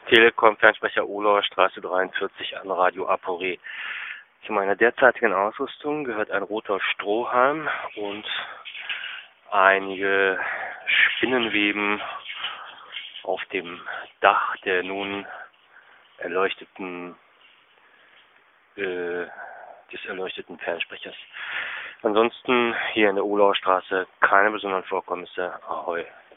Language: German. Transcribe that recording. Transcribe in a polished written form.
Telekom Fernsprecher Ohlauer Straße 43 an Radio Apore. Zu meiner derzeitigen Ausrüstung gehört ein roter Strohhalm und einige Spinnenweben auf dem Dach der nun erleuchteten des erleuchteten Fernsprechers. Ansonsten hier in der Ohlauer Straße keine besonderen Vorkommnisse. Ahoi.